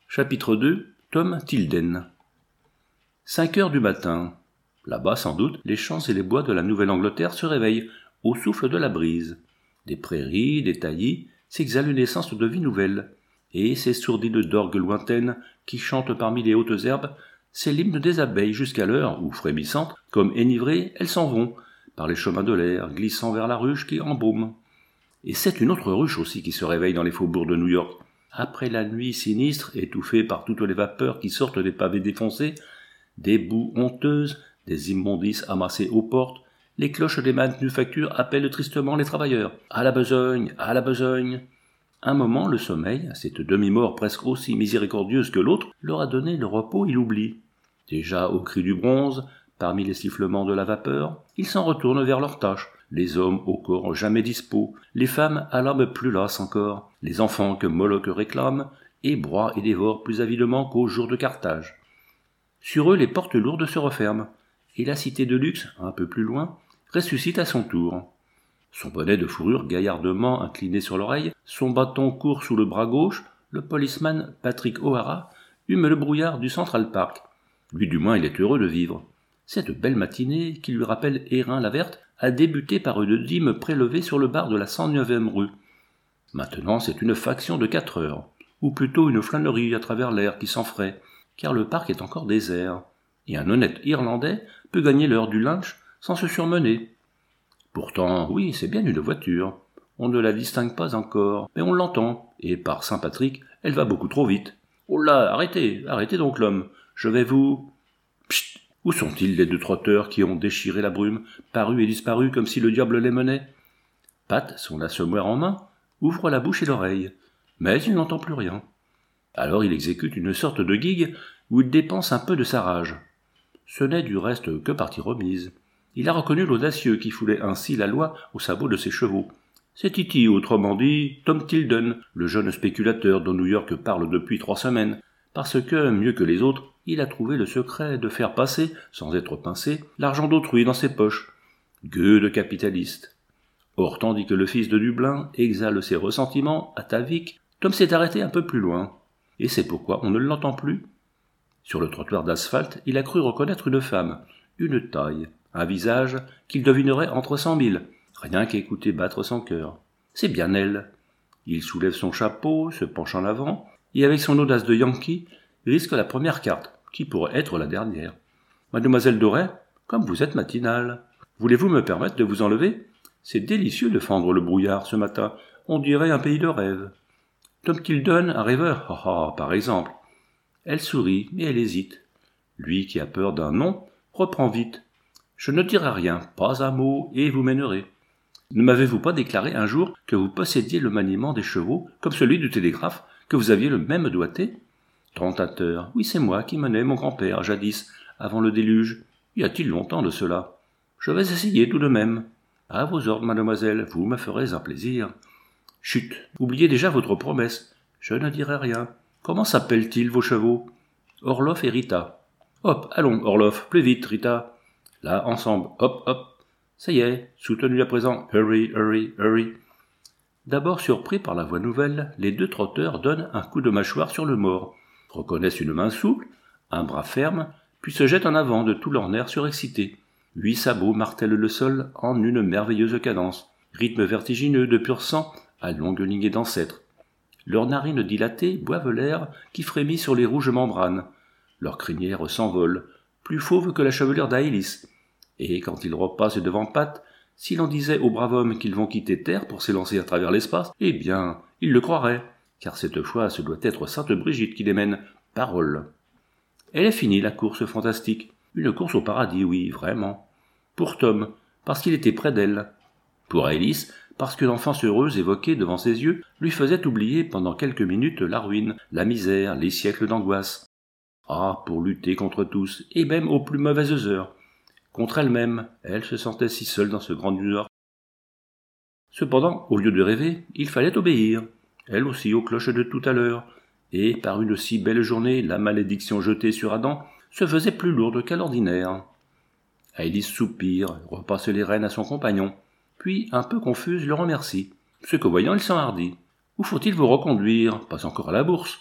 Chapitre 2. Tom Tilden. 5 heures du matin. Là-bas, sans doute, les champs et les bois de la Nouvelle-Angleterre se réveillent au souffle de la brise. Des prairies, des taillis, s'exhalent une essence de vie nouvelle. Et ces sourdines d'orgues lointaines qui chantent parmi les hautes herbes, c'est l'hymne des abeilles jusqu'à l'heure où, frémissantes, comme énivrées, elles s'en vont, par les chemins de l'air, glissant vers la ruche qui embaume. Et c'est une autre ruche aussi qui se réveille dans les faubourgs de New York. Après la nuit sinistre, étouffée par toutes les vapeurs qui sortent des pavés défoncés, des boues honteuses, des immondices amassés aux portes, les cloches des manufactures appellent tristement les travailleurs. À la besogne, à la besogne. Un moment, le sommeil, cette demi-mort presque aussi miséricordieuse que l'autre, leur a donné le repos et l'oubli. Déjà au cri du bronze, parmi les sifflements de la vapeur, ils s'en retournent vers leurs tâches. Les hommes au corps jamais dispos, les femmes à l'âme plus lasse encore, les enfants que Moloch réclame, et broient et dévorent plus avidement qu'au jour de Carthage. Sur eux, les portes lourdes se referment, et la cité de luxe, un peu plus loin, ressuscite à son tour. Son bonnet de fourrure gaillardement incliné sur l'oreille, son bâton court sous le bras gauche, le policeman Patrick O'Hara hume le brouillard du Central Park. Lui du moins il est heureux de vivre. Cette belle matinée, qui lui rappelle Hérin-la-Verte, a débuté par une dîme prélevée sur le bar de la 109e rue. Maintenant c'est une faction de 4 heures, ou plutôt une flânerie à travers l'air qui s'enfraie, car le parc est encore désert, et un honnête Irlandais peut gagner l'heure du lunch sans se surmener. Pourtant, oui, c'est bien une voiture. On ne la distingue pas encore, mais on l'entend, et par Saint-Patrick, elle va beaucoup trop vite. Oh là, arrêtez donc l'homme, je vais vous... Psst. Où sont-ils les 2 trotteurs qui ont déchiré la brume, parus et disparus comme si le diable les menait? Pat, son assommoir en main, ouvre la bouche et l'oreille, mais il n'entend plus rien. Alors il exécute une sorte de gigue où il dépense un peu de sa rage. Ce n'est du reste que partie remise. Il a reconnu l'audacieux qui foulait ainsi la loi au sabot de ses chevaux. C'est Titi, autrement dit Tom Tilden, le jeune spéculateur dont New York parle depuis 3 semaines, parce que, mieux que les autres, il a trouvé le secret de faire passer, sans être pincé, l'argent d'autrui dans ses poches. Gueux de capitaliste. Or, tandis que le fils de Dublin exhale ses ressentiments ataviques, Tom s'est arrêté un peu plus loin. Et c'est pourquoi on ne l'entend plus. Sur le trottoir d'asphalte, il a cru reconnaître une femme, une taille, un visage qu'il devinerait entre 100 000, rien qu'à écouter battre son cœur. C'est bien elle. Il soulève son chapeau, se penche en avant, et avec son audace de Yankee, risque la première carte, qui pourrait être la dernière. Mademoiselle Doré, comme vous êtes matinale, voulez-vous me permettre de vous enlever? C'est délicieux de fendre le brouillard ce matin, on dirait un pays de rêve. Tom Tilden, un rêveur, par exemple. Elle sourit, mais elle hésite. Lui qui a peur d'un nom, reprend vite. Je ne dirai rien, pas un mot, et vous mènerez. Ne m'avez-vous pas déclaré un jour que vous possédiez le maniement des chevaux, comme celui du télégraphe, que vous aviez le même doigté? Tentateur, oui c'est moi qui menais mon grand-père, jadis, avant le déluge. Y a-t-il longtemps de cela? Je vais essayer tout de même. À vos ordres, mademoiselle, vous me ferez un plaisir. Chut, oubliez déjà votre promesse. Je ne dirai rien. Comment s'appellent-ils vos chevaux? Orloff et Rita. Hop, allons, Orloff, plus vite, Rita. Là, ensemble, hop, hop. Ça y est, soutenu à présent. Hurry, hurry, hurry. D'abord surpris par la voix nouvelle, les 2 trotteurs donnent un coup de mâchoire sur le mort, reconnaissent une main souple, un bras ferme, puis se jettent en avant de tout leur nerf surexcité. 8 sabots martèlent le sol en une merveilleuse cadence, rythme vertigineux de pur sang à longue lignée d'ancêtres. Leurs narines dilatées boivent l'air qui frémit sur les rouges membranes. Leurs crinières s'envolent, plus fauves que la chevelure d'Aélis. Et quand ils repassent devant Pat, si l'on disait aux braves hommes qu'ils vont quitter Terre pour s'élancer à travers l'espace, eh bien, ils le croiraient, car cette fois ce doit être Sainte Brigitte qui les mène, parole. Elle est finie, la course fantastique. Une course au paradis, oui, vraiment. Pour Tom, parce qu'il était près d'elle. Pour Alice, parce que l'enfance heureuse évoquée devant ses yeux lui faisait oublier pendant quelques minutes la ruine, la misère, les siècles d'angoisse. Ah, pour lutter contre tous, et même aux plus mauvaises heures. Contre elle-même, elle se sentait si seule dans ce grand New York. Cependant, au lieu de rêver, il fallait obéir, elle aussi aux cloches de tout à l'heure, et par une si belle journée, la malédiction jetée sur Adam se faisait plus lourde qu'à l'ordinaire. Alice soupire, repasse les rênes à son compagnon, puis, un peu confuse, le remercie. Ce que voyant, il s'enhardit. Où faut-il vous reconduire? Pas encore à la bourse.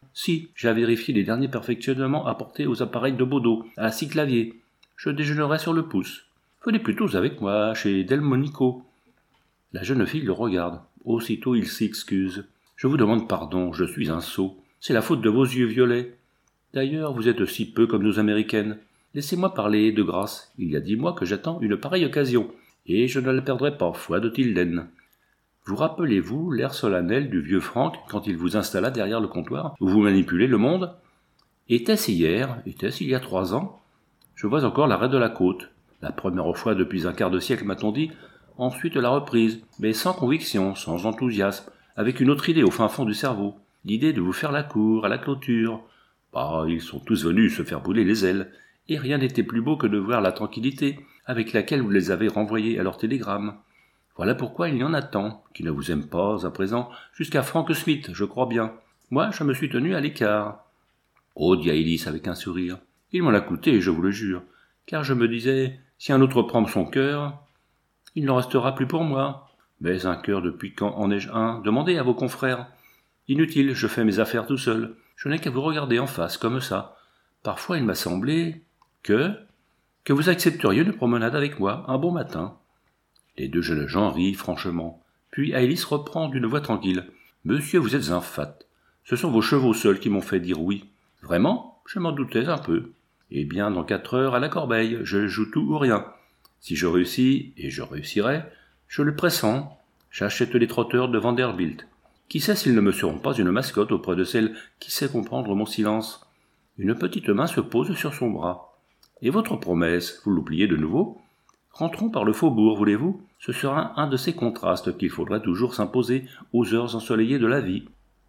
Si, j'ai vérifié les derniers perfectionnements apportés aux appareils de Baudot, à 6 claviers. Je déjeunerai sur le pouce. Venez plutôt avec moi, chez Delmonico. La jeune fille le regarde. Aussitôt il s'excuse. Je vous demande pardon, je suis un sot. C'est la faute de vos yeux violets. D'ailleurs, vous êtes si peu comme nos américaines. Laissez-moi parler, de grâce. Il y a 10 mois que j'attends une pareille occasion, et je ne la perdrai pas, foi de Tilden. Vous rappelez-vous l'air solennel du vieux Franck quand il vous installa derrière le comptoir où vous manipulez le monde? Était-ce hier? Était-ce il y a 3 ans? Je vois encore l'arrêt de la côte. La première fois depuis un quart de siècle, m'a-t-on dit. Ensuite la reprise, mais sans conviction, sans enthousiasme, avec une autre idée au fin fond du cerveau. L'idée de vous faire la cour, à la clôture. Bah, ils sont tous venus se faire brûler les ailes, et rien n'était plus beau que de voir la tranquillité avec laquelle vous les avez renvoyés à leur télégramme. Voilà pourquoi il y en a tant qui ne vous aiment pas à présent, jusqu'à Frank Smith, je crois bien. Moi, je me suis tenu à l'écart. Oh, dit Aélis avec un sourire. Il m'en a coûté, je vous le jure, car je me disais, si un autre prend son cœur, il n'en restera plus pour moi. Mais un cœur, depuis quand en ai-je un? Demandez à vos confrères. Inutile, je fais mes affaires tout seul. Je n'ai qu'à vous regarder en face, comme ça. Parfois, il m'a semblé que vous accepteriez une promenade avec moi, un bon matin. Les deux jeunes gens rient franchement. Puis Aélis reprend d'une voix tranquille. Monsieur, vous êtes un fat. Ce sont vos chevaux seuls qui m'ont fait dire oui. Vraiment? Je m'en doutais un peu. Eh bien, dans 4 heures, à la corbeille, je joue tout ou rien. Si je réussis, et je réussirai, je le pressens. J'achète les trotteurs de Vanderbilt. Qui sait s'ils ne me seront pas une mascotte auprès de celle qui sait comprendre mon silence? Une petite main se pose sur son bras. Et votre promesse, vous l'oubliez de nouveau? Rentrons par le faubourg, voulez-vous? Ce sera un de ces contrastes qu'il faudra toujours s'imposer aux heures ensoleillées de la vie.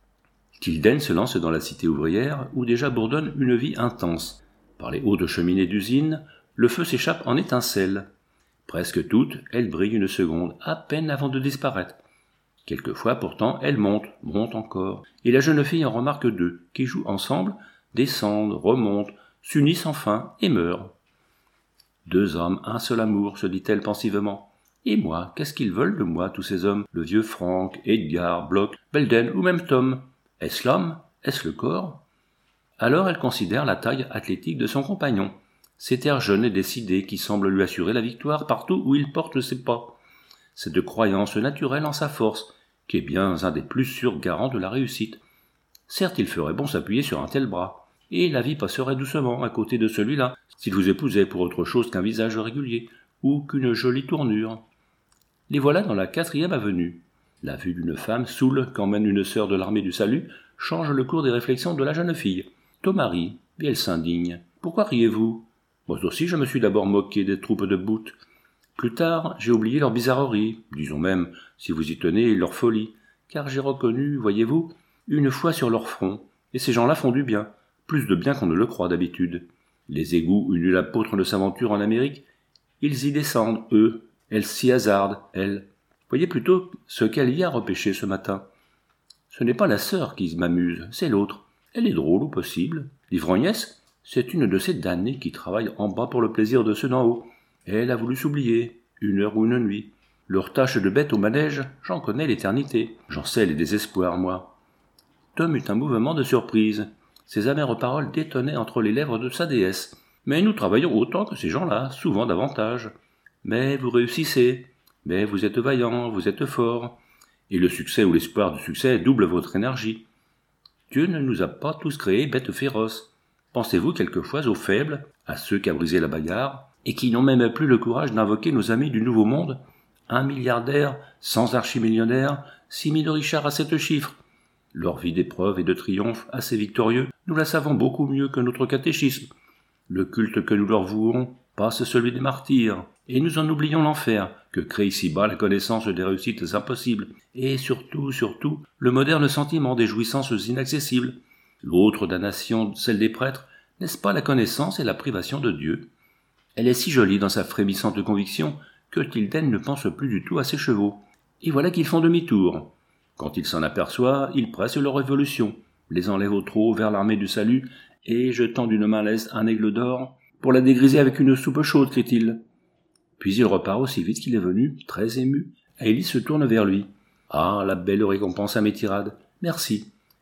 Tilden se lance dans la cité ouvrière, où déjà bourdonne une vie intense. Par les hautes cheminées d'usine, le feu s'échappe en étincelles. Presque toutes, elles brillent une seconde, à peine avant de disparaître. Quelquefois, pourtant, elles montent encore, et la jeune fille en remarque 2, qui jouent ensemble, descendent, remontent, s'unissent enfin et meurent. 2 hommes, un seul amour, se dit-elle pensivement. Et moi, qu'est-ce qu'ils veulent de moi, tous ces hommes? Le vieux Franck, Edgar, Bloch, Belden ou même Tom? Est-ce l'homme? Est-ce le corps? Alors elle considère la taille athlétique de son compagnon, cet air jeune et décidé qui semble lui assurer la victoire partout où il porte ses pas. Cette croyance naturelle en sa force, qui est bien un des plus sûrs garants de la réussite. Certes, il ferait bon s'appuyer sur un tel bras, et la vie passerait doucement à côté de celui-là, s'il vous épousait pour autre chose qu'un visage régulier, ou qu'une jolie tournure. Les voilà dans la 4e avenue. La vue d'une femme saoule qu'emmène une sœur de l'armée du salut change le cours des réflexions de la jeune fille. Thomas rit, et elle s'indigne. Pourquoi riez-vous? Moi aussi je me suis d'abord moqué des troupes de boutes. Plus tard, j'ai oublié leur bizarrerie, disons même, si vous y tenez, leur folie, car j'ai reconnu, voyez-vous, une foi sur leur front, et ces gens-là font du bien, plus de bien qu'on ne le croit d'habitude. Les égouts où nul apôtre ne s'aventure en Amérique, ils y descendent, eux, elles s'y hasardent, elles. Voyez plutôt ce qu'elle y a repêché ce matin. Ce n'est pas la sœur qui m'amuse, c'est l'autre. Elle est drôle au possible. L'ivrognesse, c'est une de ces damnées qui travaillent en bas pour le plaisir de ceux d'en haut. Elle a voulu s'oublier, 1 heure ou une nuit. Leur tâche de bête au manège, j'en connais l'éternité. J'en sais les désespoirs, moi. Tom eut un mouvement de surprise. Ses amères paroles détonnaient entre les lèvres de sa déesse. Mais nous travaillons autant que ces gens-là, souvent davantage. Mais vous réussissez. Mais vous êtes vaillant, vous êtes fort. Et le succès ou l'espoir du succès double votre énergie. Dieu ne nous a pas tous créés bêtes féroces. Pensez-vous quelquefois aux faibles, à ceux qui a brisé la bagarre, et qui n'ont même plus le courage d'invoquer nos amis du Nouveau Monde? 1 milliardaire, 100 archimillionnaires, 6 000 richards à 7 chiffres. Leur vie d'épreuve et de triomphe assez victorieux, nous la savons beaucoup mieux que notre catéchisme. Le culte que nous leur vouons passe celui des martyrs, et nous en oublions l'enfer, que crée ici-bas la connaissance des réussites impossibles, et surtout, le moderne sentiment des jouissances inaccessibles. L'autre damnation, celle des prêtres, n'est-ce pas la connaissance et la privation de Dieu? Elle est si jolie dans sa frémissante conviction que Tilden ne pense plus du tout à ses chevaux. Et voilà qu'ils font demi-tour. Quand il s'en aperçoit, il presse leur révolution, les enlève au trot vers l'armée du salut, et jetant d'une main leste un aigle d'or, pour la dégriser avec une soupe chaude, crie-t-il. Puis il repart aussi vite qu'il est venu, très ému. Aélis se tourne vers lui. Ah, la belle récompense à mes tirades. Merci.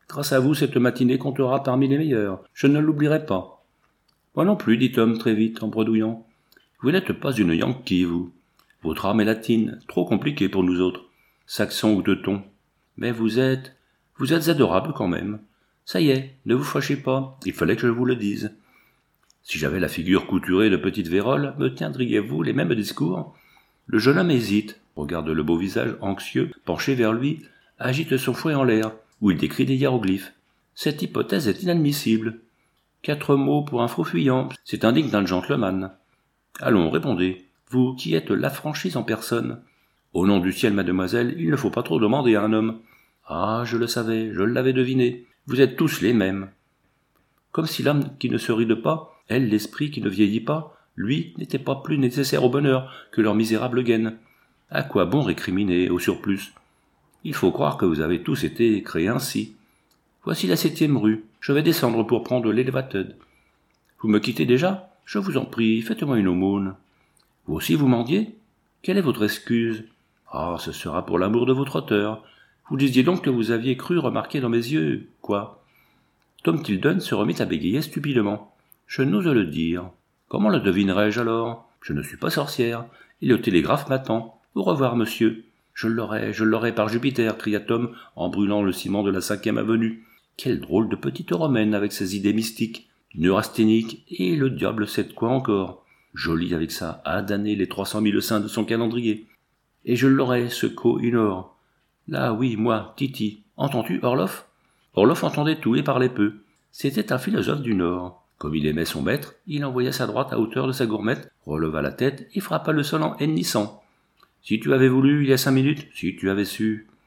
Grâce à vous, cette matinée comptera parmi les meilleures. Je ne l'oublierai pas. Moi non plus, dit Tom très vite, en bredouillant. Vous n'êtes pas une Yankee, vous. Votre âme est latine, trop compliquée pour nous autres. Saxon ou teuton. Mais vous êtes adorable quand même. Ça y est, ne vous fâchez pas, il fallait que je vous le dise. Si j'avais la figure couturée de petite vérole, me tiendriez-vous les mêmes discours? Le jeune homme hésite, regarde le beau visage anxieux, penché vers lui, agite son fouet en l'air, où il décrit des hiéroglyphes. Cette hypothèse est inadmissible. 4 mots pour un faux fuyant, c'est indigne d'un gentleman. Allons, répondez, vous qui êtes l'affranchise en personne. Au nom du ciel, mademoiselle, il ne faut pas trop demander à un homme. Ah, je le savais, je l'avais deviné. Vous êtes tous les mêmes. Comme si l'âme qui ne se ride pas, elle, l'esprit qui ne vieillit pas, lui, n'était pas plus nécessaire au bonheur que leur misérable gaine. À quoi bon récriminer, au surplus? Il faut croire que vous avez tous été créés ainsi. Voici la 7e rue. Je vais descendre pour prendre l'élévateur. Vous me quittez déjà? Je vous en prie, faites-moi une aumône. Vous aussi vous mendiez? Quelle est votre excuse? Ah, ce sera pour l'amour de votre auteur. Vous disiez donc que vous aviez cru remarquer dans mes yeux, quoi? Tom Tilden se remit à bégayer stupidement. Je n'ose le dire. Comment le devinerais-je alors? Je ne suis pas sorcière, et le télégraphe m'attend. Au revoir, monsieur. Je l'aurai par Jupiter, cria Tom, en brûlant le ciment de la 5e avenue. Quelle drôle de petite romaine avec ses idées mystiques, neurasthéniques, et le diable sait de quoi encore. Jolie avec ça, à damner les 300 000 saints de son calendrier. Et je l'aurai, ce Koh-i-Noor. Là, oui, moi, Titi. Entends-tu, Orloff? Orloff entendait tout et parlait peu. C'était un philosophe du Nord. Comme il aimait son maître, il envoya sa droite à hauteur de sa gourmette, releva la tête et frappa le sol en hennissant. Si tu avais voulu, il y a 5 minutes, si tu avais su.